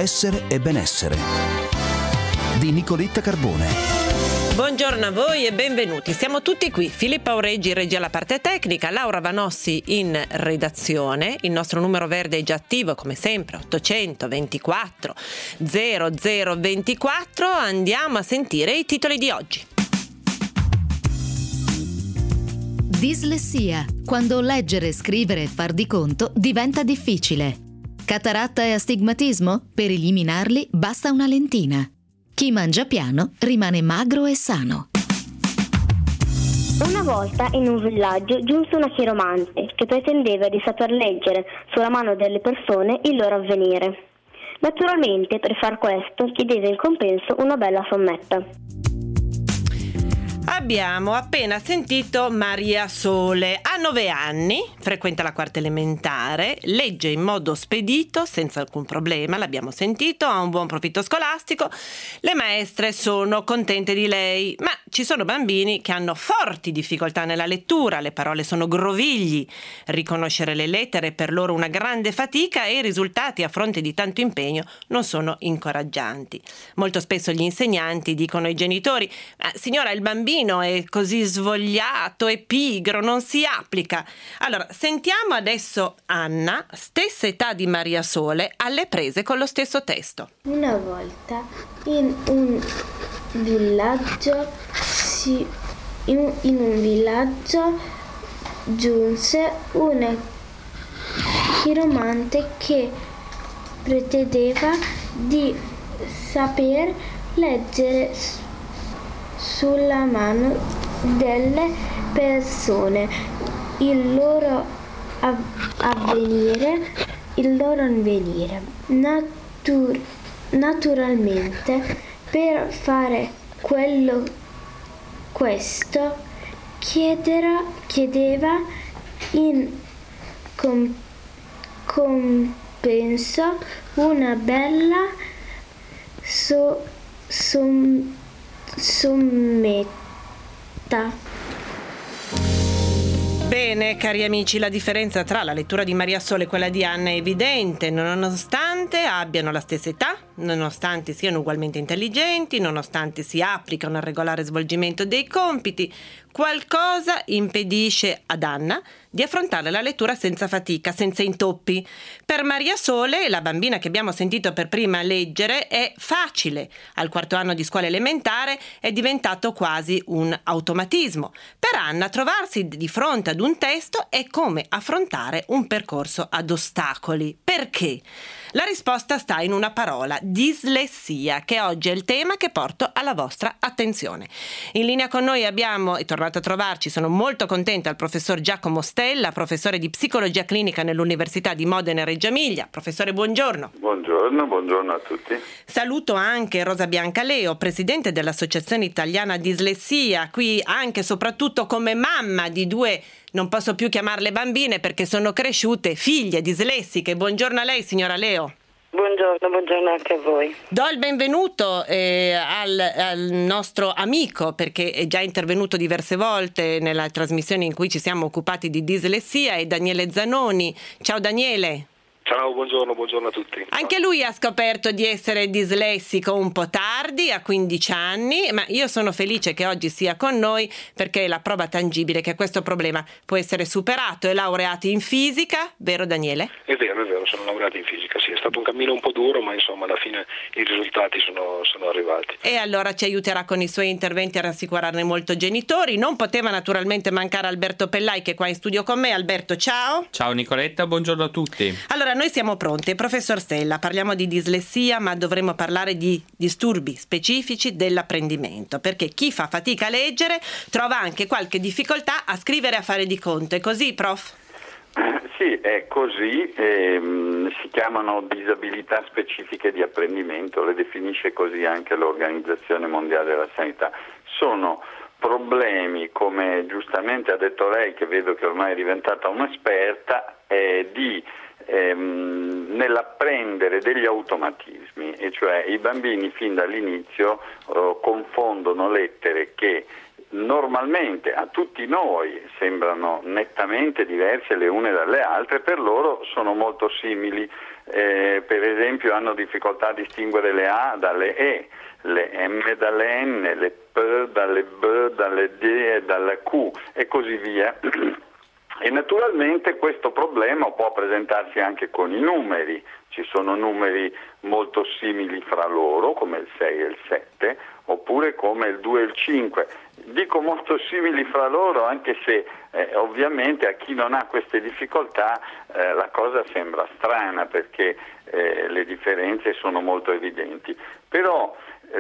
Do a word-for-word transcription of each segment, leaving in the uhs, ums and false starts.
Essere e benessere di Nicoletta Carbone. Buongiorno a voi e benvenuti. Siamo tutti qui. Filippo Aureggi regia la parte tecnica, Laura Vanossi in redazione. Il nostro numero verde è già attivo come sempre, ottocento ventiquattro zero zero ventiquattro. Andiamo a sentire i titoli di oggi. Dislessia. Quando leggere, scrivere e far di conto diventa difficile. Cataratta e astigmatismo? Per eliminarli basta una lentina. Chi mangia piano rimane magro e sano. Una volta in un villaggio giunse una chiromante che pretendeva di saper leggere sulla mano delle persone il loro avvenire. Naturalmente, per far questo, chiedeva in compenso una bella sommetta. Abbiamo appena sentito Maria Sole, ha nove anni, frequenta la quarta elementare, legge in modo spedito, senza alcun problema, l'abbiamo sentito, ha un buon profitto scolastico, le maestre sono contente di lei, ma ci sono bambini che hanno forti difficoltà nella lettura, le parole sono grovigli, riconoscere le lettere è per loro una grande fatica e i risultati a fronte di tanto impegno non sono incoraggianti. Molto spesso gli insegnanti dicono ai genitori: ah, signora, il bambino è così svogliato e pigro, non si applica. Allora, sentiamo adesso Anna, stessa età di Maria Sole, alle prese con lo stesso testo. Una volta in un villaggio si, in, in un villaggio giunse una chiromante che pretendeva di saper leggere sulla mano delle persone il loro avvenire, il loro avvenire. Natur- naturalmente, per fare quello questo chiedera, chiedeva in com- compenso una bella so- som- sommetta. Bene, cari amici, la differenza tra la lettura di Maria Sole e quella di Anna è evidente, nonostante abbiano la stessa età, nonostante siano ugualmente intelligenti, nonostante si applicano al regolare svolgimento dei compiti, qualcosa impedisce ad Anna di affrontare la lettura senza fatica, senza intoppi. Per Maria Sole, la bambina che abbiamo sentito per prima leggere, è facile. Al quarto anno di scuola elementare è diventato quasi un automatismo. Per Anna, trovarsi di fronte ad un testo è come affrontare un percorso ad ostacoli. Perché? La risposta sta in una parola: dislessia, che oggi è il tema che porto alla vostra attenzione. In linea con noi abbiamo, è tornato a trovarci, sono molto contenta, il professor Giacomo Stella, professore di psicologia clinica nell'Università di Modena e Reggio Emilia. Professore, buongiorno. Buongiorno, buongiorno a tutti. Saluto anche Rosa Biancaleo, presidente dell'Associazione Italiana Dislessia, qui anche e soprattutto come mamma di due, non posso più chiamarle bambine perché sono cresciute, figlie dislessiche. Buongiorno a lei, signora Leo. Buongiorno, buongiorno anche a voi. Do il benvenuto eh, al, al nostro amico, perché è già intervenuto diverse volte nella trasmissione in cui ci siamo occupati di dislessia, è Daniele Zanoni. Ciao Daniele. Ciao, buongiorno, buongiorno a tutti. Anche lui ha scoperto di essere dislessico un po' tardi, a quindici anni, ma io sono felice che oggi sia con noi perché è la prova tangibile che questo problema può essere superato. È laureato in fisica, vero Daniele? È vero, è vero, sono laureato in fisica, sì, è stato un cammino un po' duro, ma insomma alla fine i risultati sono, sono arrivati. E allora ci aiuterà con i suoi interventi a rassicurarne molto genitori. Non poteva naturalmente mancare Alberto Pellai, che è qua in studio con me. Alberto, ciao. Ciao Nicoletta, buongiorno a tutti. Allora, noi siamo pronti. Professor Stella, parliamo di dislessia, ma dovremmo parlare di disturbi specifici dell'apprendimento, perché chi fa fatica a leggere trova anche qualche difficoltà a scrivere e a fare di conto. È così, prof? Sì, è così. Ehm, si chiamano disabilità specifiche di apprendimento, le definisce così anche l'Organizzazione Mondiale della Sanità. Sono problemi, come giustamente ha detto lei, che vedo che ormai è diventata un'esperta, eh, di ehm, nell'apprendere degli automatismi, e cioè i bambini fin dall'inizio eh, confondono lettere che normalmente a tutti noi sembrano nettamente diverse le une dalle altre, per loro sono molto simili. Eh, per esempio hanno difficoltà a distinguere le A dalle E, le M dalle N, le P dalle B, dalle D e dalle Q e così via. E naturalmente questo problema può presentarsi anche con i numeri. Ci sono numeri molto simili fra loro, come il sei e il sette, oppure come il due e il cinque. Dico molto simili fra loro anche se eh, ovviamente a chi non ha queste difficoltà eh, la cosa sembra strana, perché eh, le differenze sono molto evidenti. Però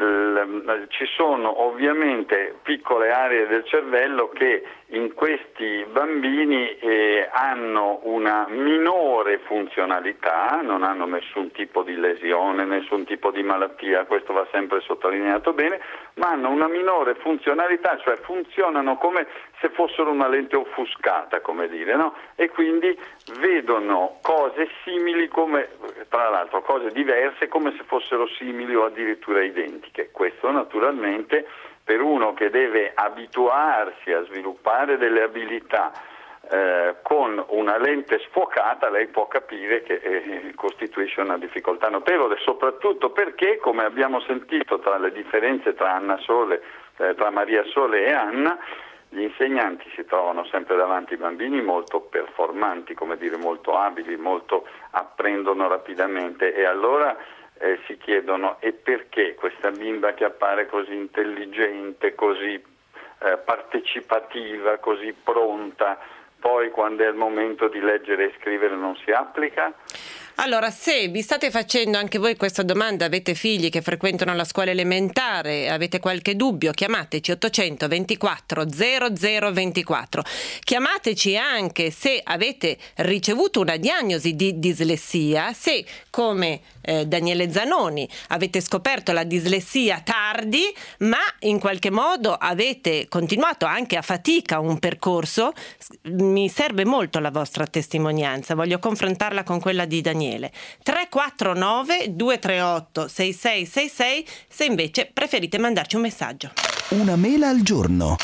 eh, ci sono ovviamente piccole aree del cervello che in questi bambini eh, hanno una minore funzionalità, non hanno nessun tipo di lesione, nessun tipo di malattia, questo va sempre sottolineato bene, ma hanno una minore funzionalità, cioè funzionano come se fossero una lente offuscata, come dire, no? E quindi vedono cose simili, come tra l'altro cose diverse, come se fossero simili o addirittura identiche. Questo naturalmente per uno che deve abituarsi a sviluppare delle abilità eh, con una lente sfocata, lei può capire che eh, costituisce una difficoltà notevole, soprattutto perché, come abbiamo sentito tra le differenze tra Anna Sole, eh, tra Maria Sole e Anna, gli insegnanti si trovano sempre davanti ai bambini molto performanti, come dire, molto abili, molto apprendono rapidamente, e allora Eh, si chiedono: e perché questa bimba che appare così intelligente, così eh, partecipativa, così pronta, poi quando è il momento di leggere e scrivere non si applica? Allora, se vi state facendo anche voi questa domanda, avete figli che frequentano la scuola elementare, avete qualche dubbio, chiamateci ottocento ventiquattro zero zero ventiquattro. Chiamateci anche se avete ricevuto una diagnosi di dislessia, se come eh, Daniele Zanoni avete scoperto la dislessia tardi, ma in qualche modo avete continuato anche a fatica un percorso. Mi serve molto la vostra testimonianza, voglio confrontarla con quella di Daniele. tre quattro nove due tre otto sei sei sei sei se invece preferite mandarci un messaggio. Una mela al giorno.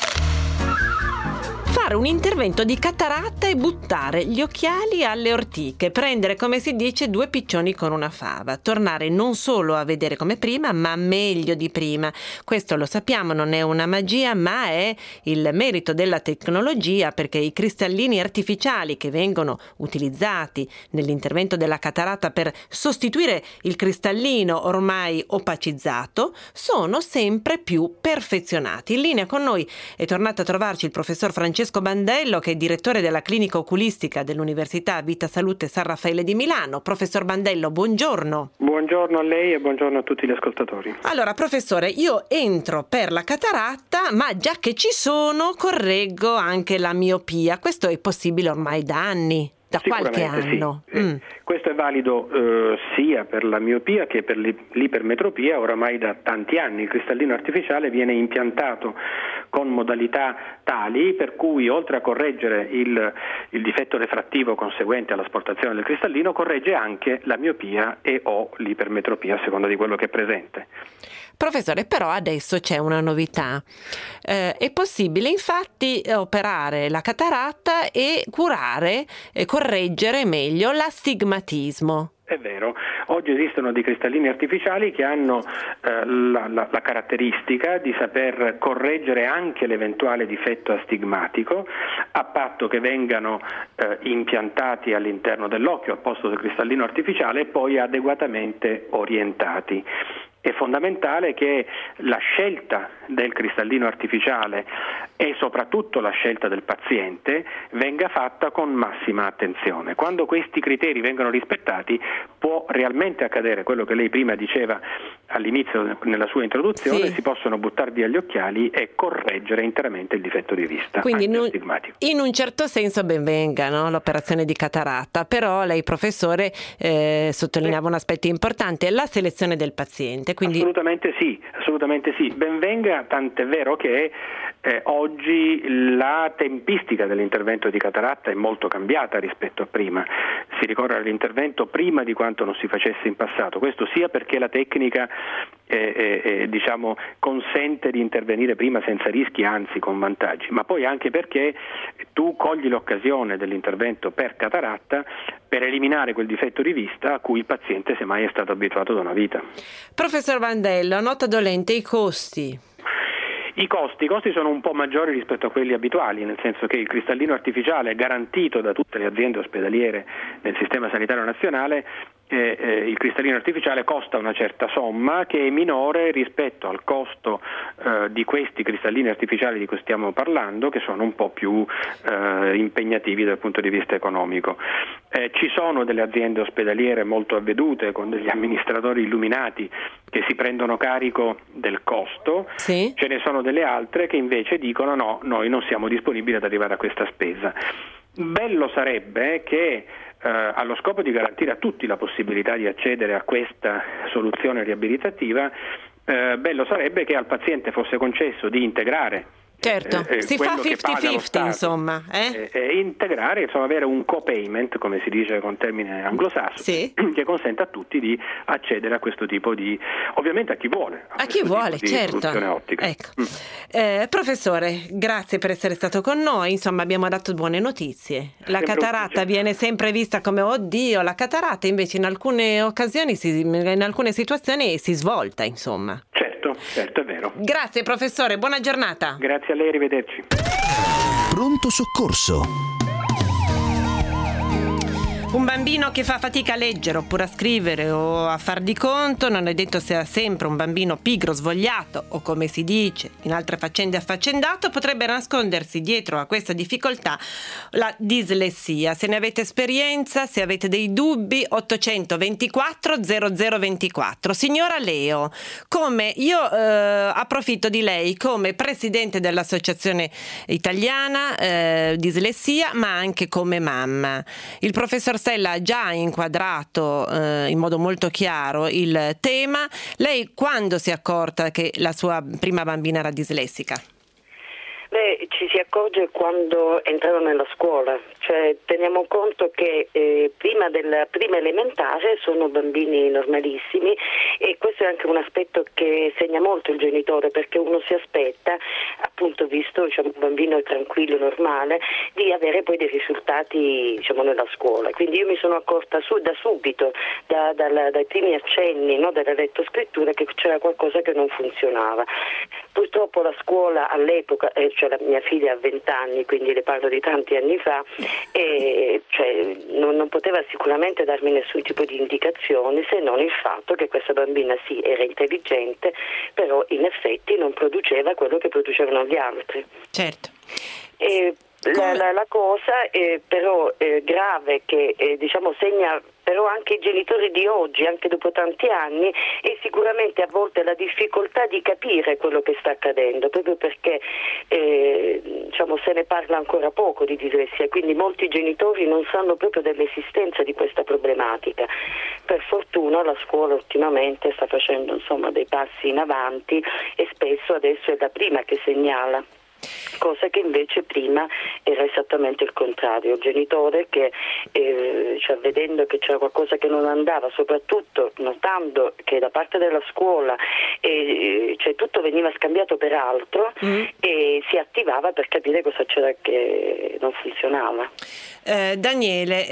Fare un intervento di cataratta e buttare gli occhiali alle ortiche, prendere, come si dice, due piccioni con una fava, tornare non solo a vedere come prima, ma meglio di prima. Questo lo sappiamo, non è una magia, ma è il merito della tecnologia, perché i cristallini artificiali che vengono utilizzati nell'intervento della cataratta per sostituire il cristallino ormai opacizzato sono sempre più perfezionati. In linea con noi è tornato a trovarci il professor Francesco Bandello, che è direttore della clinica oculistica dell'Università Vita Salute San Raffaele di Milano. Professor Bandello, buongiorno. Buongiorno a lei e buongiorno a tutti gli ascoltatori. Allora, professore, io entro per la cataratta, ma già che ci sono correggo anche la miopia. Questo è possibile ormai da anni? Da qualche anno. Sì. Mm. Questo è valido eh, sia per la miopia che per l'ipermetropia oramai da tanti anni. Il cristallino artificiale viene impiantato con modalità tali per cui, oltre a correggere il, il difetto refrattivo conseguente all'asportazione del cristallino, corregge anche la miopia e o l'ipermetropia a seconda di quello che è presente. Professore, però adesso c'è una novità. Eh, è possibile infatti operare la cataratta e curare e correggere meglio l'astigmatismo. È vero, oggi esistono dei cristallini artificiali che hanno eh, la, la, la caratteristica di saper correggere anche l'eventuale difetto astigmatico, a patto che vengano eh, impiantati all'interno dell'occhio al posto del cristallino artificiale e poi adeguatamente orientati. È fondamentale che la scelta del cristallino artificiale e soprattutto la scelta del paziente venga fatta con massima attenzione. Quando questi criteri vengono rispettati può realmente accadere quello che lei prima diceva all'inizio nella sua introduzione, sì. Si possono buttare via gli occhiali e correggere interamente il difetto di vista. Quindi in un, in un certo senso ben venga, no? L'operazione di cataratta, però lei professore eh, sottolineava sì. un aspetto importante, la selezione del paziente. sicuramente. Quindi... Assolutamente sì, assolutamente sì. Ben venga, tant'è vero che eh, oggi la tempistica dell'intervento di cataratta è molto cambiata rispetto a prima. Si ricorre all'intervento prima di quanto non si facesse in passato. Questo sia perché la tecnica eh, eh, eh, diciamo, consente di intervenire prima senza rischi, anzi con vantaggi, ma poi anche perché tu cogli l'occasione dell'intervento per cataratta per eliminare quel difetto di vista a cui il paziente semmai è stato abituato da una vita. Professor Bandello, nota dolente, i costi. I costi, I costi sono un po' maggiori rispetto a quelli abituali, nel senso che il cristallino artificiale è garantito da tutte le aziende ospedaliere nel sistema sanitario nazionale. Eh, eh, il cristallino artificiale costa una certa somma che è minore rispetto al costo eh, di questi cristallini artificiali di cui stiamo parlando, che sono un po' più eh, impegnativi dal punto di vista economico. Eh, ci sono delle aziende ospedaliere molto avvedute con degli amministratori illuminati che si prendono carico del costo, sì. Ce ne sono delle altre che invece dicono no, noi non siamo disponibili ad arrivare a questa spesa. Bello sarebbe che Uh, allo scopo di garantire a tutti la possibilità di accedere a questa soluzione riabilitativa, uh, bello sarebbe che al paziente fosse concesso di integrare. Certo, eh, si fa cinquanta cinquanta insomma. Eh? Eh, eh, integrare, insomma, avere un co-payment, come si dice con termine anglosassone, sì. che consente a tutti di accedere a questo tipo di, ovviamente a chi vuole. A, a chi vuole, certo. Ottica. Ecco. Mm. Eh, professore, grazie per essere stato con noi, insomma abbiamo dato buone notizie. La sempre cataratta viene sempre vista come oddio, la cataratta invece in alcune occasioni, si, in alcune situazioni si svolta, insomma. Certo, certo, è vero. Grazie professore, buona giornata. Grazie a lei, arrivederci. Pronto soccorso. Un bambino che fa fatica a leggere oppure a scrivere o a far di conto non è detto sia sempre un bambino pigro, svogliato o, come si dice in altre faccende, affaccendato. Potrebbe nascondersi dietro a questa difficoltà la dislessia. Se ne avete esperienza, se avete dei dubbi, ottocentoventiquattro zero zero ventiquattro. Signora Leo, come io eh, approfitto di lei come presidente dell'Associazione Italiana eh, Dislessia, ma anche come mamma. Il professor Stella ha già inquadrato eh, in modo molto chiaro il tema. Lei quando si è accorta che la sua prima bambina era dislessica? Beh, ci si accorge quando entrano nella scuola, cioè teniamo conto che eh, prima della prima elementare sono bambini normalissimi e questo è anche un aspetto che segna molto il genitore, perché uno si aspetta, appunto visto diciamo, un bambino tranquillo, normale, di avere poi dei risultati diciamo, nella scuola. Quindi io mi sono accorta su, da subito, da, da, dai primi accenni no, della lettoscrittura, che c'era qualcosa che non funzionava. Purtroppo la scuola all'epoca, eh, cioè la mia figlia ha venti anni, quindi le parlo di tanti anni fa, e cioè, non, non poteva sicuramente darmi nessun tipo di indicazione se non il fatto che questa bambina sì era intelligente, però in effetti non produceva quello che producevano gli altri. Certo. E la, la, la cosa è però è grave che eh, diciamo segna però anche i genitori di oggi, anche dopo tanti anni, e sicuramente a volte la difficoltà di capire quello che sta accadendo, proprio perché eh, diciamo, se ne parla ancora poco di dislessia, quindi molti genitori non sanno proprio dell'esistenza di questa problematica. Per fortuna la scuola ultimamente sta facendo insomma, dei passi in avanti e spesso adesso è la prima che segnala. Cosa che invece prima era esattamente il contrario, il genitore che eh, cioè, vedendo che c'era qualcosa che non andava, soprattutto notando che da parte della scuola eh, cioè, tutto veniva scambiato per altro mm. e si attivava per capire cosa c'era che non funzionava. Eh, Daniele,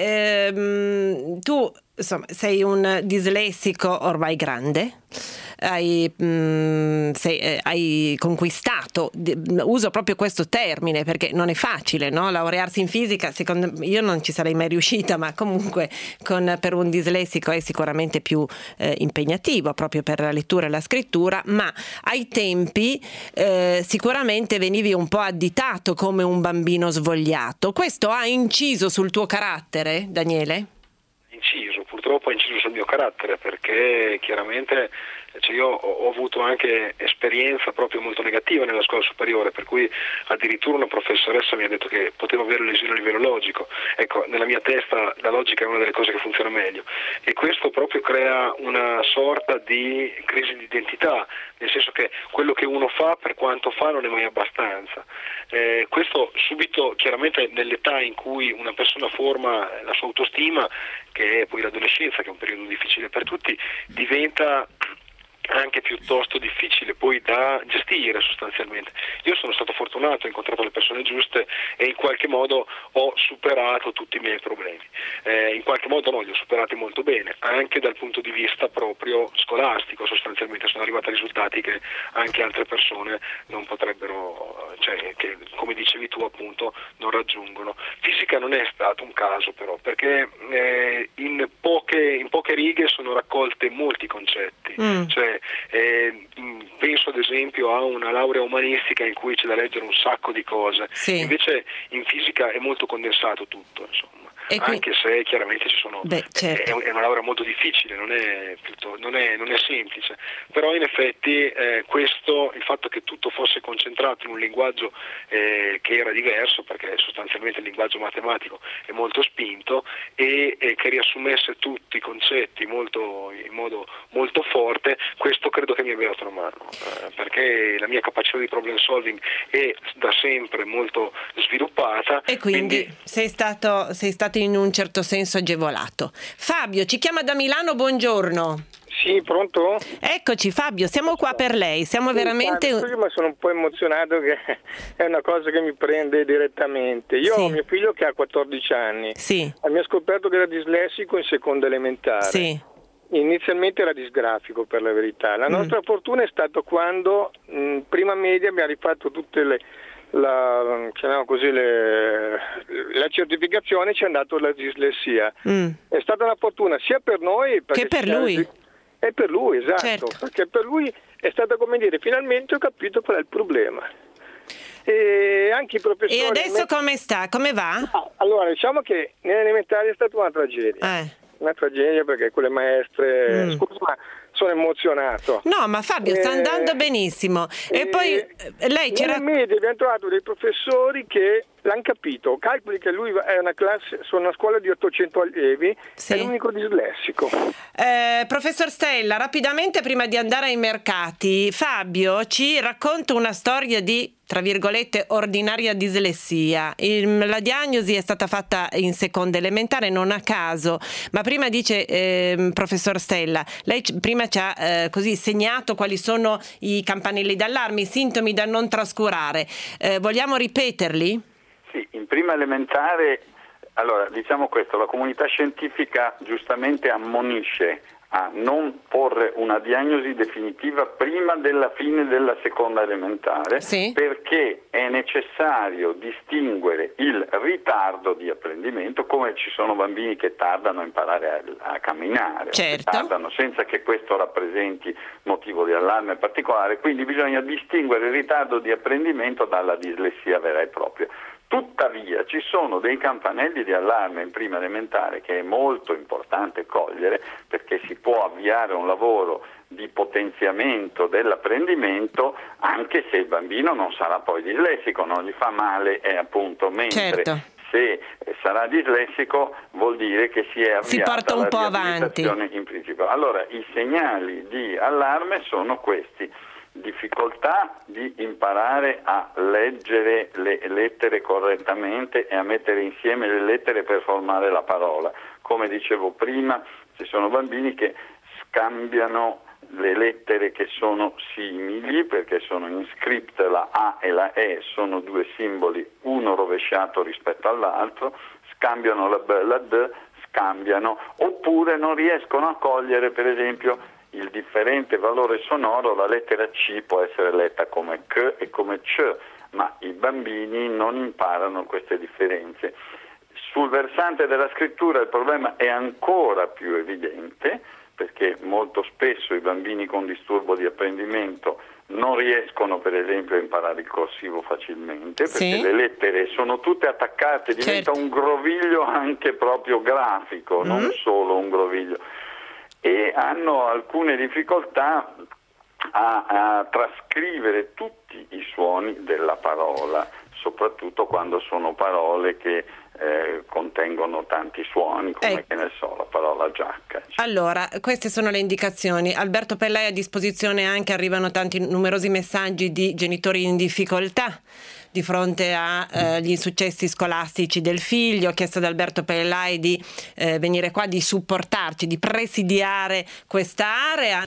ehm, tu insomma sei un dislessico ormai grande. Hai, mh, sei, eh, hai conquistato, uso proprio questo termine perché non è facile, no? Laurearsi in fisica, secondo io non ci sarei mai riuscita, ma comunque con, per un dislessico è sicuramente più eh, impegnativo proprio per la lettura e la scrittura, ma ai tempi eh, sicuramente venivi un po' additato come un bambino svogliato. Questo ha inciso sul tuo carattere, Daniele? Inciso, purtroppo ha inciso sul mio carattere, perché chiaramente Cioè io ho, ho avuto anche esperienza proprio molto negativa nella scuola superiore, per cui addirittura una professoressa mi ha detto che potevo avere lesioni a livello logico. Ecco, nella mia testa la logica è una delle cose che funziona meglio, e questo proprio crea una sorta di crisi di identità, nel senso che quello che uno fa, per quanto fa, non è mai abbastanza. Eh, questo subito, chiaramente nell'età in cui una persona forma la sua autostima, che è poi l'adolescenza, che è un periodo difficile per tutti, diventa anche piuttosto difficile poi da gestire sostanzialmente. Io sono stato fortunato, ho incontrato le persone giuste e in qualche modo ho superato tutti i miei problemi. Eh, in qualche modo no, li ho superati molto bene, anche dal punto di vista proprio scolastico. Sostanzialmente sono arrivati a risultati che anche altre persone non potrebbero, cioè che come dicevi tu appunto non raggiungono. Fisica non è stato un caso però, perché eh, in poche in poche righe sono raccolte molti concetti. Mm. Cioè Eh, penso ad esempio a una laurea umanistica in cui c'è da leggere un sacco di cose, sì. Invece in fisica è molto condensato tutto, insomma. Qui... anche se chiaramente ci sono Beh, certo. è una laurea molto difficile, non è, non è, non è semplice, però in effetti eh, questo, il fatto che tutto fosse concentrato in un linguaggio eh, che era diverso, perché sostanzialmente il linguaggio matematico è molto spinto, e, e che riassumesse tutti i concetti molto, in modo molto forte, questo credo che mi abbia dato una mano, eh, perché la mia capacità di problem solving è da sempre molto sviluppata, e quindi, quindi... sei stato sei stato in un certo senso agevolato. Fabio ci chiama da Milano, buongiorno. Sì, pronto? Eccoci Fabio, siamo qua per lei, siamo sì, veramente... Guarda, ma sono un po' emozionato, che è una cosa che mi prende direttamente. Io sì. ho mio figlio che ha quattordici anni, sì. mi ha scoperto che era dislessico in seconda elementare. Sì. Inizialmente era disgrafico, per la verità. La nostra mm. fortuna è stata quando in prima media abbiamo rifatto tutte le... La, chiamiamo così le, la certificazione, ci è andato la dislessia. Mm. È stata una fortuna sia per noi che per lui. È per lui, esatto, certo. Perché per lui è stata, come dire, finalmente ho capito qual è il problema. E anche i professori. E adesso come sta? Come va? Ah, allora, diciamo che nell'elementare è stata una tragedia. Eh. Una tragedia, perché quelle maestre, mm. scusa, ma sono emozionato. No, ma Fabio sta eh, andando benissimo. E, e poi lei c'era... Nelle medie abbiamo trovato dei professori che l'hanno capito. Calcoli che lui è una classe, sono una scuola di ottocento allievi, sì. È l'unico dislessico. Eh, professor Stella, rapidamente prima di andare ai mercati, Fabio ci racconta una storia di, tra virgolette, ordinaria dislessia. Il, la diagnosi è stata fatta in seconda elementare, non a caso, ma prima dice, eh, professor Stella, lei c- prima ci ha eh, così segnato quali sono i campanelli d'allarme, i sintomi da non trascurare. Eh, vogliamo ripeterli? Sì, in prima elementare, allora diciamo questo, la comunità scientifica giustamente ammonisce a non porre una diagnosi definitiva prima della fine della seconda elementare, sì. Perché è necessario distinguere il ritardo di apprendimento, come ci sono bambini che tardano a imparare a, a camminare, certo. Che tardano senza che questo rappresenti motivo di allarme particolare, quindi bisogna distinguere il ritardo di apprendimento dalla dislessia vera e propria. Tuttavia ci sono dei campanelli di allarme in prima elementare che è molto importante cogliere, perché si può avviare un lavoro di potenziamento dell'apprendimento anche se il bambino non sarà poi dislessico, non gli fa male, è appunto mentre certo. Se sarà dislessico vuol dire che si è avviata si porta un po' avanti in principio. Allora i segnali di allarme sono questi: difficoltà di imparare a leggere le lettere correttamente e a mettere insieme le lettere per formare la parola. Come dicevo prima, ci sono bambini che scambiano le lettere che sono simili, perché sono in script, la A e la E sono due simboli, uno rovesciato rispetto all'altro, scambiano la B e la D, scambiano, oppure non riescono a cogliere, per esempio, il differente valore sonoro. La lettera C può essere letta come C e come C, ma i bambini non imparano queste differenze. Sul versante della scrittura il problema è ancora più evidente, perché molto spesso i bambini con disturbo di apprendimento non riescono, per esempio, a imparare il corsivo facilmente, perché sì. Le lettere sono tutte attaccate, diventa certo. Un groviglio anche proprio grafico, mm. non solo un groviglio. e hanno alcune difficoltà a, a trascrivere tutti i suoni della parola, soprattutto quando sono parole che eh, contengono tanti suoni, come eh. che ne so, la parola giacca. Allora, queste sono le indicazioni. Alberto Pellai a disposizione anche, arrivano tanti numerosi messaggi di genitori in difficoltà di fronte agli eh, insuccessi scolastici del figlio. Ho chiesto ad Alberto Pellai di eh, venire qua, di supportarci, di presidiare questa area.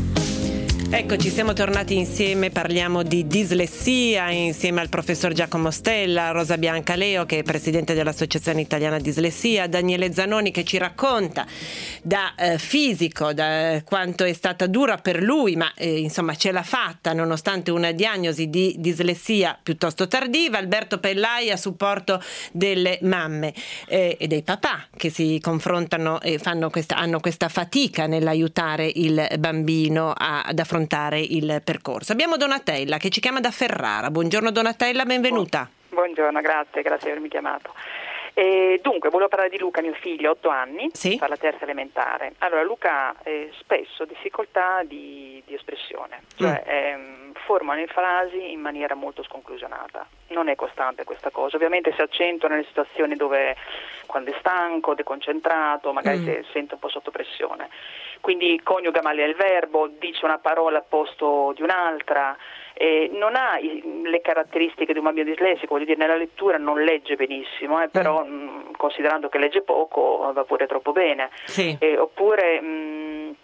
Eccoci, siamo tornati insieme, parliamo di dislessia insieme al professor Giacomo Stella, Rosa Bianca Leo che è presidente dell'Associazione Italiana Dislessia, Daniele Zanoni che ci racconta da eh, fisico da quanto è stata dura per lui, ma eh, insomma ce l'ha fatta nonostante una diagnosi di dislessia piuttosto tardiva. Alberto Pellai a supporto delle mamme eh, e dei papà che si confrontano e fanno questa, hanno questa fatica nell'aiutare il bambino a, ad affrontare il percorso. Abbiamo Donatella che ci chiama da Ferrara. Buongiorno Donatella, benvenuta. Buongiorno, grazie, grazie di avermi chiamato. E dunque, volevo parlare di Luca, mio figlio, otto anni, sì? fa la terza elementare. Allora, Luca ha eh, spesso difficoltà di, di espressione, cioè mm. ehm, forma le frasi in maniera molto sconclusionata. Non è costante questa cosa, ovviamente si accentua nelle situazioni dove, quando è stanco, deconcentrato, magari mm. si sente un po' sotto pressione. Quindi coniuga male il verbo, dice una parola al posto di un'altra, eh, non ha i, le caratteristiche di un bambino dislessico, voglio dire, nella lettura non legge benissimo, eh, però mm. mh, considerando che legge poco va pure troppo bene. Sì. Eh, oppure mh,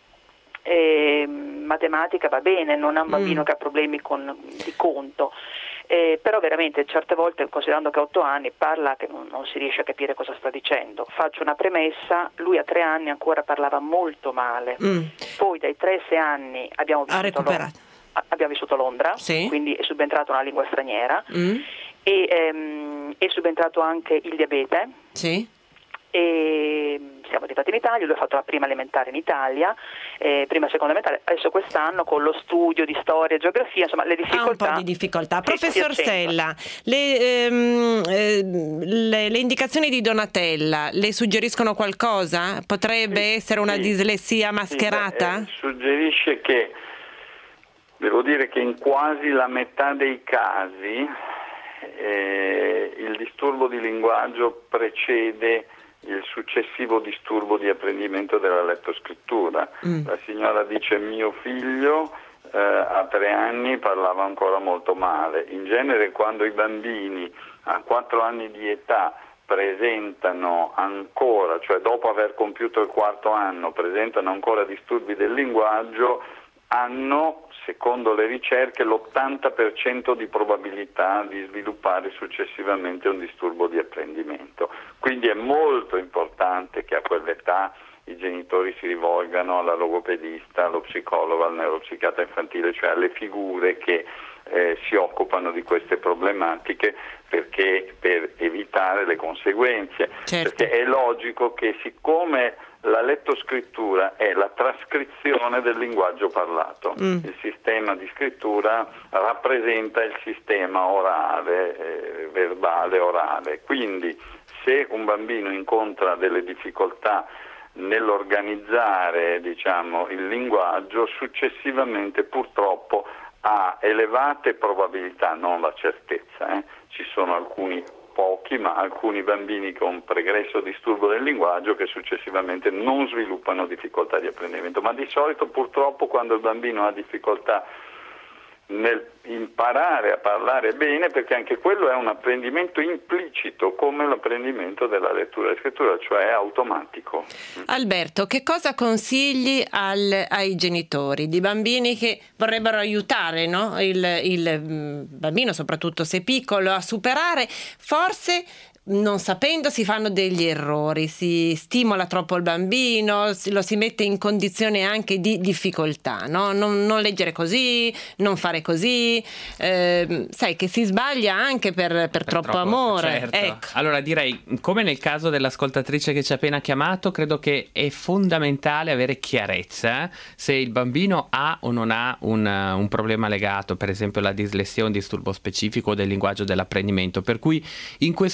eh, matematica va bene, non ha un bambino mm. che ha problemi con, di conto. Eh, però veramente certe volte, considerando che ha otto anni, parla che non, non si riesce a capire cosa sta dicendo. Faccio una premessa: lui a tre anni ancora parlava molto male, mm. poi dai tre ai sei anni abbiamo vissuto, Londra, abbiamo vissuto a Londra, sì. Quindi è subentrata una lingua straniera mm. e ehm, è subentrato anche il diabete. Sì. E siamo arrivati in Italia, lui ha fatto la prima elementare in Italia, eh, prima e seconda elementare, adesso quest'anno con lo studio di storia e geografia, insomma le difficoltà. Ha un po' di difficoltà. Professor Stella, le, ehm, eh, le, le indicazioni di Donatella le suggeriscono qualcosa? Potrebbe sì, essere una sì, dislessia mascherata? Sì, eh, suggerisce che, devo dire che in quasi la metà dei casi eh, il disturbo di linguaggio precede il successivo disturbo di apprendimento della lettoscrittura. Mm. La signora dice: mio figlio eh, a tre anni parlava ancora molto male. In genere quando i bambini a quattro anni di età presentano ancora, cioè dopo aver compiuto il quarto anno, presentano ancora disturbi del linguaggio, hanno, secondo le ricerche, l'ottanta per cento di probabilità di sviluppare successivamente un disturbo di apprendimento. Quindi è molto importante che a quell'età i genitori si rivolgano alla logopedista, allo psicologo, al neuropsichiatra infantile, cioè alle figure che eh, si occupano di queste problematiche, perché per evitare le conseguenze. Certo. Perché è logico che, siccome la lettoscrittura è la trascrizione del linguaggio parlato, mm. il sistema di scrittura rappresenta il sistema orale, eh, verbale orale, quindi se un bambino incontra delle difficoltà nell'organizzare, diciamo, il linguaggio, successivamente purtroppo ha elevate probabilità, non la certezza, eh. Ci sono alcuni, pochi, ma alcuni bambini con pregresso disturbo del linguaggio che successivamente non sviluppano difficoltà di apprendimento, ma di solito purtroppo quando il bambino ha difficoltà nel imparare a parlare bene, perché anche quello è un apprendimento implicito come l'apprendimento della lettura e scrittura, cioè è automatico. Alberto, che cosa consigli al, ai genitori di bambini che vorrebbero aiutare, no? il, il bambino, soprattutto se piccolo, a superare, forse non sapendo si fanno degli errori, si stimola troppo il bambino, lo si mette in condizione anche di difficoltà, no? Non, non leggere così, non fare così, eh, sai che si sbaglia anche per, per, per troppo, troppo amore. Certo. Ecco. Allora direi, come nel caso dell'ascoltatrice che ci ha appena chiamato, credo che è fondamentale avere chiarezza se il bambino ha o non ha un, un problema legato, per esempio la dislessia o un disturbo specifico del linguaggio dell'apprendimento, per cui in questo caso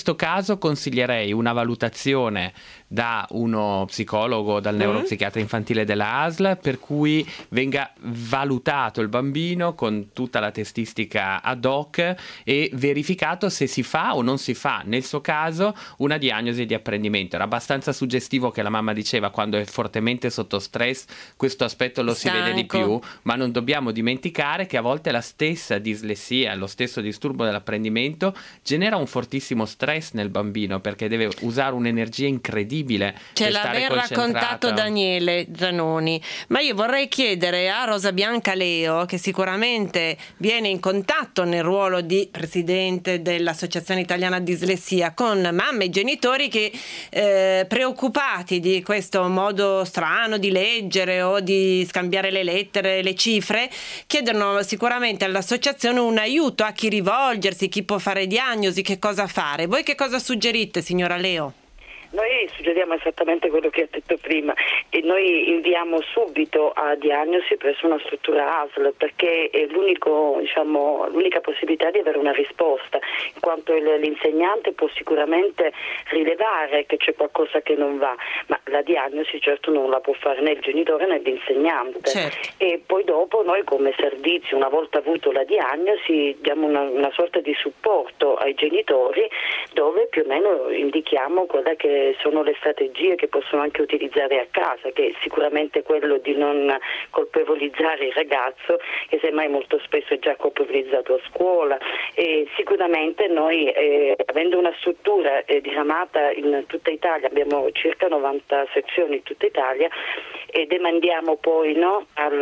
caso consiglierei una valutazione da uno psicologo, dal neuropsichiatra infantile della A S L, per cui venga valutato il bambino con tutta la testistica ad hoc e verificato se si fa o non si fa, nel suo caso, una diagnosi di apprendimento. Era abbastanza suggestivo che la mamma diceva: quando è fortemente sotto stress questo aspetto lo Stanco. si vede di più, ma non dobbiamo dimenticare che a volte la stessa dislessia, lo stesso disturbo dell'apprendimento genera un fortissimo stress nel bambino, perché deve usare un'energia incredibile. Ce l'aver raccontato Daniele Zanoni, ma io vorrei chiedere a Rosa Bianca Leo, che sicuramente viene in contatto nel ruolo di presidente dell'Associazione Italiana Dislessia con mamme e genitori che eh, preoccupati di questo modo strano di leggere o di scambiare le lettere, le cifre, chiedono sicuramente all'associazione un aiuto, a chi rivolgersi, chi può fare diagnosi, che cosa fare. Voi che cosa suggerite, signora Leo? Noi suggeriamo esattamente quello che ha detto prima e noi inviamo subito a diagnosi presso una struttura A S L, perché è l'unico, diciamo, l'unica possibilità di avere una risposta, in quanto il, l'insegnante può sicuramente rilevare che c'è qualcosa che non va, ma la diagnosi certo non la può fare né il genitore né l'insegnante. Certo. E poi dopo noi come servizio, una volta avuto la diagnosi, diamo una, una sorta di supporto ai genitori, dove più o meno indichiamo quella che sono le strategie che possono anche utilizzare a casa, che è sicuramente quello di non colpevolizzare il ragazzo, che semmai molto spesso è già colpevolizzato a scuola. E sicuramente noi, eh, avendo una struttura eh, diramata in tutta Italia, abbiamo circa novanta sezioni in tutta Italia, e demandiamo poi no, al,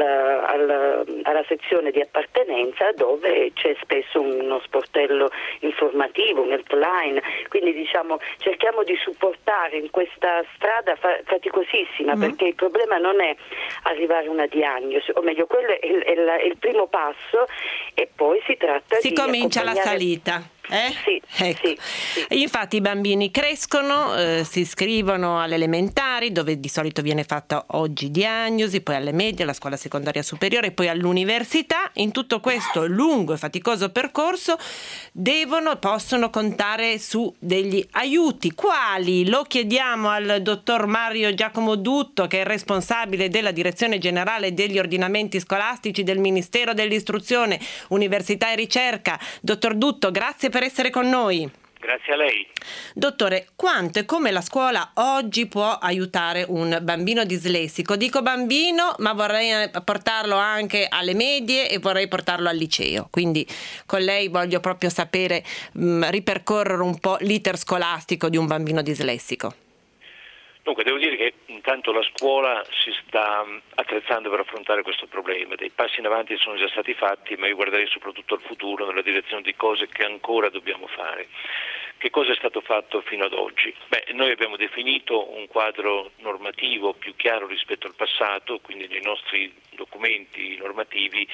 al, alla sezione di appartenenza, dove c'è spesso uno sportello informativo, un helpline, quindi diciamo cerchiamo di supportare in questa strada faticosissima, mm. perché il problema non è arrivare a una diagnosi, o meglio quello è il, è il, è il primo passo, e poi si tratta si di comincia la salita. Eh? Sì, ecco. sì, sì. Infatti i bambini crescono, eh, si iscrivono alle elementari, dove di solito viene fatta oggi diagnosi, poi alle medie, alla scuola secondaria superiore, poi all'università. In tutto questo lungo e faticoso percorso devono, possono contare su degli aiuti. Quali? Lo chiediamo al dottor Mario Giacomo Dutto, che è responsabile della Direzione Generale degli Ordinamenti Scolastici del Ministero dell'Istruzione, Università e Ricerca. Dottor Dutto, grazie per essere con noi. Grazie a lei. Dottore, quanto e come la scuola oggi può aiutare un bambino dislessico? Dico bambino, ma vorrei portarlo anche alle medie e vorrei portarlo al liceo. Quindi con lei voglio proprio sapere, mh, ripercorrere un po' l'iter scolastico di un bambino dislessico. Dunque, devo dire che intanto la scuola si sta attrezzando per affrontare questo problema. Dei passi in avanti sono già stati fatti, ma io guarderei soprattutto al futuro, nella direzione di cose che ancora dobbiamo fare. Che cosa è stato fatto fino ad oggi? Beh, noi abbiamo definito un quadro normativo più chiaro rispetto al passato, quindi nei nostri documenti normativi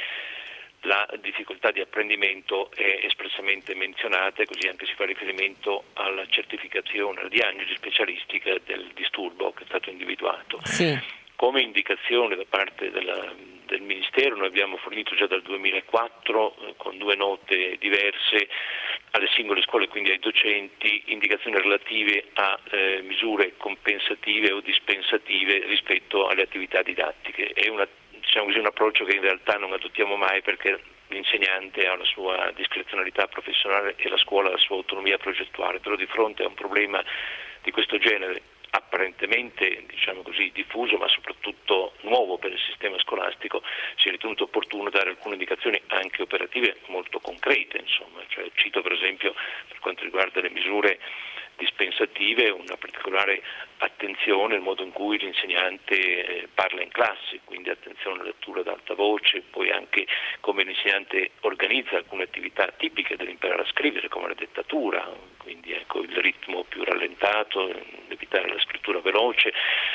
la difficoltà di apprendimento è espressamente menzionata, e così anche si fa riferimento alla certificazione, alla diagnosi specialistica del disturbo che è stato individuato. Sì. Come indicazione da parte della, del Ministero noi abbiamo fornito già dal duemilaquattro eh, con due note diverse alle singole scuole, quindi ai docenti, indicazioni relative a eh, misure compensative o dispensative rispetto alle attività didattiche. È una diciamo così, un approccio che in realtà non adottiamo mai, perché l'insegnante ha la sua discrezionalità professionale e la scuola la sua autonomia progettuale, però di fronte a un problema di questo genere, apparentemente diciamo così diffuso ma soprattutto nuovo per il sistema scolastico, si è ritenuto opportuno dare alcune indicazioni anche operative molto concrete, insomma. Cioè, cito per esempio per quanto riguarda le misure dispensative una particolare attenzione al modo in cui l'insegnante parla in classe, quindi attenzione alla lettura ad alta voce, poi anche come l'insegnante organizza alcune attività tipiche dell'imparare a scrivere come la dettatura, quindi ecco il ritmo più rallentato, evitare la scrittura veloce,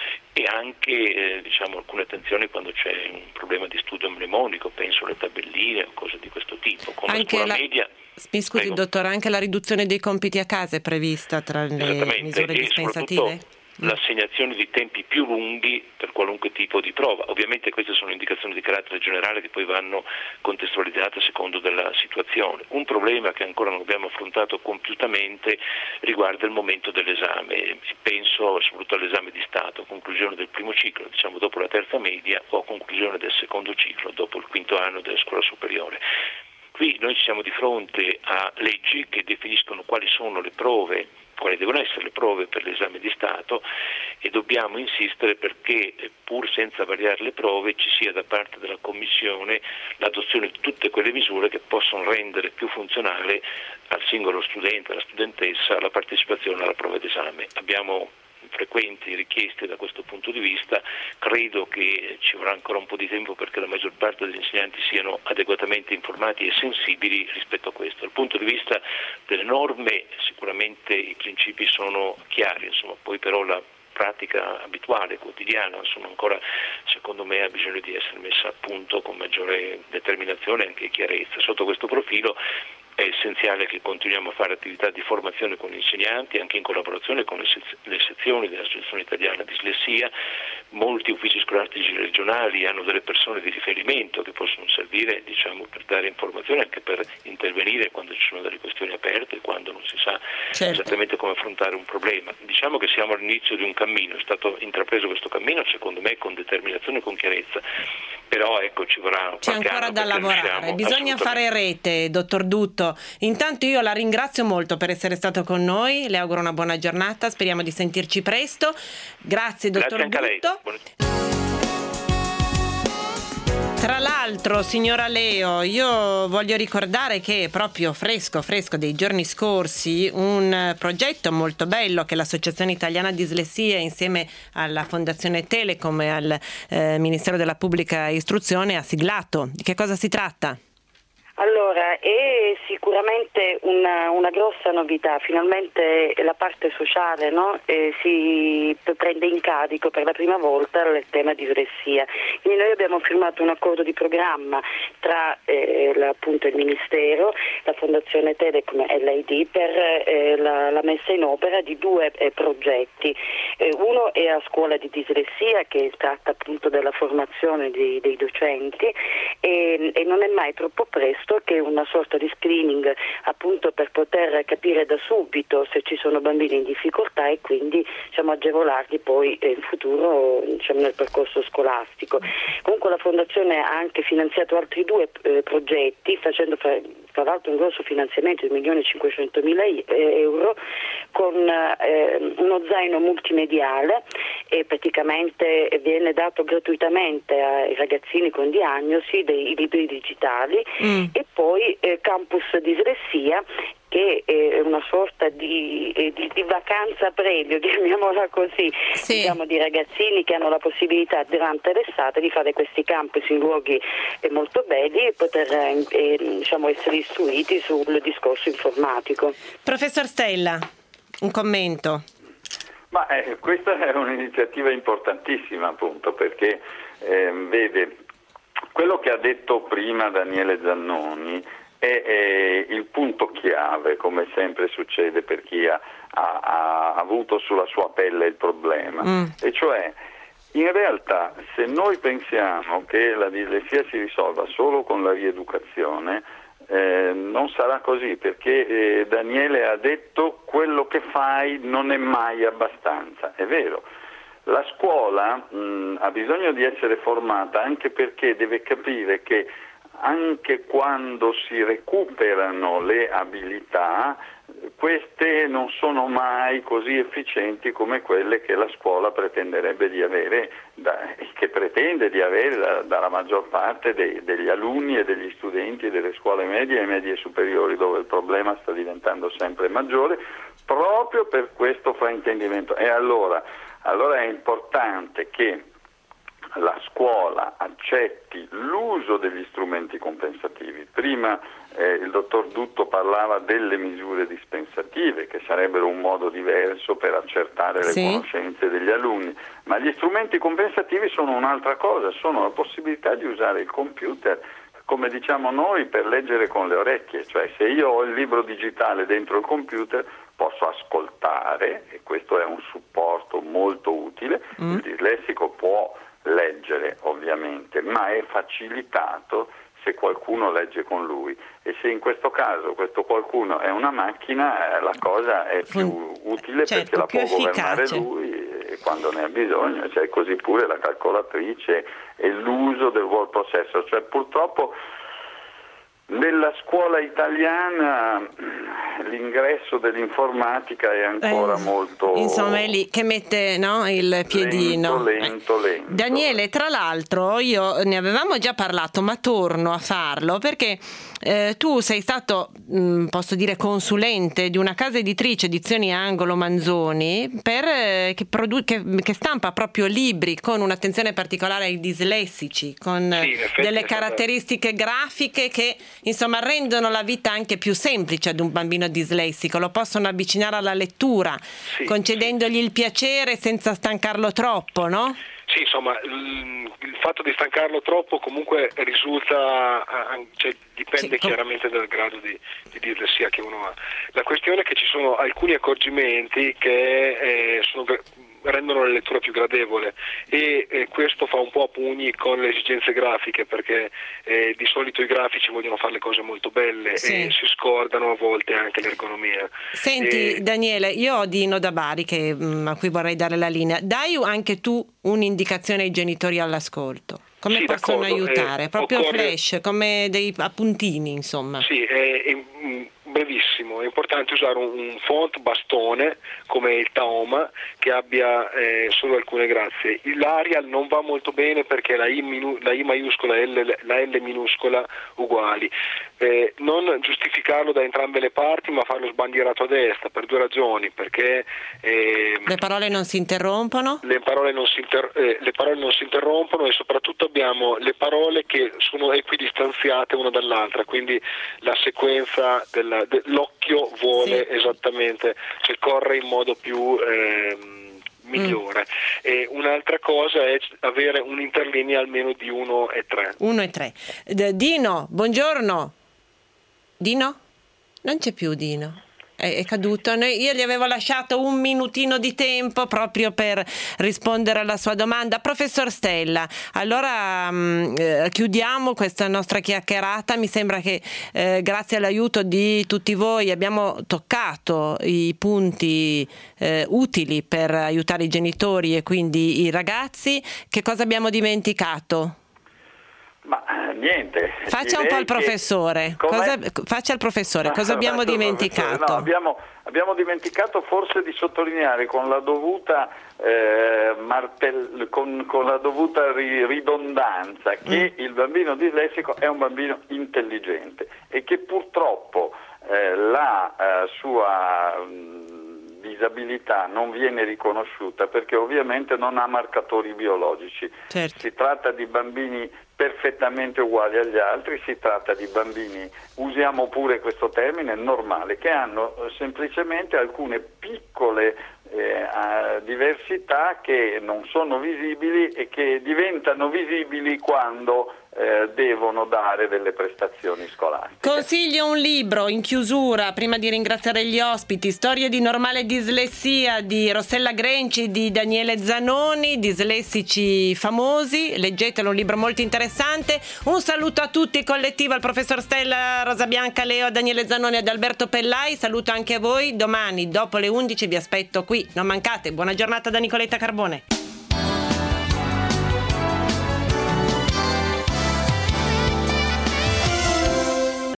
e anche eh, diciamo alcune attenzioni quando c'è un problema di studio mnemonico, penso alle tabelline o cose di questo tipo. Con la scuola la... media Mi scusi, Prego. Dottore, anche la riduzione dei compiti a casa è prevista tra le misure dispensative? l'assegnazione di tempi più lunghi per qualunque tipo di prova. Ovviamente queste sono indicazioni di carattere generale che poi vanno contestualizzate a secondo della situazione. Un problema che ancora non abbiamo affrontato compiutamente riguarda il momento dell'esame. Penso soprattutto all'esame di Stato, conclusione del primo ciclo, diciamo dopo la terza media, o conclusione del secondo ciclo, dopo il quinto anno della scuola superiore. Qui noi ci siamo di fronte a leggi che definiscono quali sono le prove, quali devono essere le prove per l'esame di Stato, e dobbiamo insistere perché, pur senza variare le prove, ci sia da parte della Commissione l'adozione di tutte quelle misure che possono rendere più funzionale al singolo studente, alla studentessa, la partecipazione alla prova d'esame. Abbiamo frequenti richieste da questo punto di vista, credo che ci vorrà ancora un po' di tempo perché la maggior parte degli insegnanti siano adeguatamente informati e sensibili rispetto a questo. Dal punto di vista delle norme sicuramente i principi sono chiari, insomma, poi però la pratica abituale, quotidiana, insomma ancora secondo me ha bisogno di essere messa a punto con maggiore determinazione e anche chiarezza. Sotto questo profilo è essenziale che continuiamo a fare attività di formazione con gli insegnanti, anche in collaborazione con le, sez- le sezioni dell'Associazione Italiana Dislessia. Molti uffici scolastici regionali hanno delle persone di riferimento che possono servire, diciamo, per dare informazioni, anche per intervenire quando ci sono delle questioni aperte, quando non si sa certo. esattamente come affrontare un problema. Diciamo che siamo all'inizio di un cammino, è stato intrapreso questo cammino secondo me con determinazione e con chiarezza, però ecco ci vorrà c'è ancora da lavorare, bisogna fare rete, dottor Dutto. Intanto io la ringrazio molto per essere stato con noi, le auguro una buona giornata, speriamo di sentirci presto. Grazie dottor Dutto. Tra l'altro, signora Leo, io voglio ricordare che proprio fresco, fresco dei giorni scorsi, un progetto molto bello che l'Associazione Italiana Dislessia insieme alla Fondazione Telecom e al eh, Ministero della Pubblica Istruzione ha siglato. Di che cosa si tratta? Allora, è sicuramente una, una grossa novità, finalmente la parte sociale, no? eh, si prende in carico per la prima volta il tema dislessia. Quindi noi abbiamo firmato un accordo di programma tra eh, la, appunto il Ministero, la Fondazione Telecom e l'I D per eh, la, la messa in opera di due eh, progetti. Eh, uno è a scuola di dislessia che tratta appunto della formazione di, dei docenti e, e non è mai troppo presto che è una sorta di screening appunto per poter capire da subito se ci sono bambini in difficoltà e quindi diciamo, agevolarli poi in futuro diciamo, nel percorso scolastico. Comunque la Fondazione ha anche finanziato altri due eh, progetti facendo fra, tra l'altro un grosso finanziamento di un milione e cinquecentomila euro con eh, uno zaino multimediale e praticamente viene dato gratuitamente ai ragazzini con diagnosi dei libri digitali mm. e poi eh, Campus Dislessia che è una sorta di, di, di vacanza premio, chiamiamola così, sì. diciamo, di ragazzini che hanno la possibilità durante l'estate di fare questi campus in luoghi eh, molto belli e poter eh, diciamo, essere istruiti sul discorso informatico. Professor Stella, un commento. Ma eh, questa è un'iniziativa importantissima appunto perché eh, vede quello che ha detto prima Daniele Zannoni è, è il punto chiave, come sempre succede per chi ha, ha, ha avuto sulla sua pelle il problema, mm. e cioè in realtà se noi pensiamo che la dislessia si risolva solo con la rieducazione eh, non sarà così, perché eh, Daniele ha detto quello che fai non è mai abbastanza, è vero. La scuola mh, ha bisogno di essere formata anche perché deve capire che anche quando si recuperano le abilità, queste non sono mai così efficienti come quelle che la scuola pretenderebbe di avere, da, che pretende di avere da, dalla maggior parte dei, degli alunni e degli studenti delle scuole medie e medie superiori, dove il problema sta diventando sempre maggiore, proprio per questo fraintendimento. E allora, allora è importante che la scuola accetti l'uso degli strumenti compensativi. Prima eh, il dottor Dutto parlava delle misure dispensative, che sarebbero un modo diverso per accertare le sì. conoscenze degli alunni, ma gli strumenti compensativi sono un'altra cosa, sono la possibilità di usare il computer, come diciamo noi, per leggere con le orecchie, cioè se io ho il libro digitale dentro il computer posso ascoltare e questo è un supporto molto utile. Mm. Il dislessico può leggere ovviamente, ma è facilitato se qualcuno legge con lui, e se in questo caso questo qualcuno è una macchina, eh, la cosa è più utile, certo, perché la può governare lui e quando ne ha bisogno, cioè così pure la calcolatrice e l'uso del word processor. Cioè purtroppo nella scuola italiana l'ingresso dell'informatica è ancora eh, molto, insomma è lì che mette, no, il piedino lento, lento, lento. Daniele, tra l'altro io ne avevamo già parlato, ma torno a farlo perché eh, tu sei stato, mh, posso dire, consulente di una casa editrice, Edizioni Angolo Manzoni, per, eh, che, produ- che, che stampa proprio libri con un'attenzione particolare ai dislessici, con sì, delle caratteristiche grafiche che insomma rendono la vita anche più semplice ad un bambino dislessico, lo possono avvicinare alla lettura, sì, concedendogli il piacere senza stancarlo troppo, no? Sì, insomma, il, il fatto di stancarlo troppo comunque risulta, cioè, dipende sì, chiaramente dal grado di, di dislessia che uno ha. La questione è che ci sono alcuni accorgimenti che eh, sono rendono la lettura più gradevole e eh, questo fa un po' a pugni con le esigenze grafiche, perché eh, di solito i grafici vogliono fare le cose molto belle, sì, e si scordano a volte anche l'ergonomia. Senti e... Daniele, io ho Dino da Bari che, mh, a cui vorrei dare la linea. Dai anche tu un'indicazione ai genitori all'ascolto. Come sì, possono d'accordo. aiutare? Eh, Proprio occorre... flash, come dei appuntini, insomma. Sì, è, è brevissimo, è importante usare un, un font bastone come il Taoma che abbia eh, solo alcune grazie. L'Arial non va molto bene perché la I, minu- la I maiuscola e L, la L minuscola uguali. Eh, non giustificarlo da entrambe le parti, ma farlo sbandierato a destra per due ragioni, perché eh, le parole non si interrompono? Le parole non si, inter- eh, le parole non si interrompono e soprattutto abbiamo le parole che sono equidistanziate una dall'altra, quindi la sequenza della l'occhio vuole sì. esattamente, cioè corre in modo più eh, migliore. Mm. E un'altra cosa è avere un'interlinea almeno di uno e tre. uno e tre. Dino, buongiorno. Dino? Non c'è più Dino. È caduto. Io gli avevo lasciato un minutino di tempo proprio per rispondere alla sua domanda. Professor Stella, allora mh, eh, chiudiamo questa nostra chiacchierata. Mi sembra che eh, grazie all'aiuto di tutti voi abbiamo toccato i punti eh, utili per aiutare i genitori e quindi i ragazzi. Che cosa abbiamo dimenticato? Ma niente. Faccia un po' il professore. Cosa, faccia il professore. Cosa abbiamo dimenticato? No, abbiamo, abbiamo dimenticato forse di sottolineare con la dovuta eh, martell- con, con la dovuta ri- ridondanza che mm. il bambino dislessico è un bambino intelligente e che purtroppo eh, la eh, sua mh, disabilità non viene riconosciuta perché ovviamente non ha marcatori biologici. Certo. Si tratta di bambini perfettamente uguali agli altri, si tratta di bambini, usiamo pure questo termine, normale, che hanno semplicemente alcune piccole eh, diversità che non sono visibili e che diventano visibili quando eh, devono dare delle prestazioni scolastiche. Consiglio un libro in chiusura, prima di ringraziare gli ospiti: Storie di normale dislessia di Rossella Grenci, di Daniele Zanoni, Dislessici famosi. Leggetelo, un libro molto interessante. Un saluto a tutti, collettivo, al professor Stella, Rosa Bianca, Leo, Daniele Zanoni ed Alberto Pellai. Saluto anche voi. Domani dopo le undici vi aspetto qui, non mancate. Buona giornata da Nicoletta Carbone.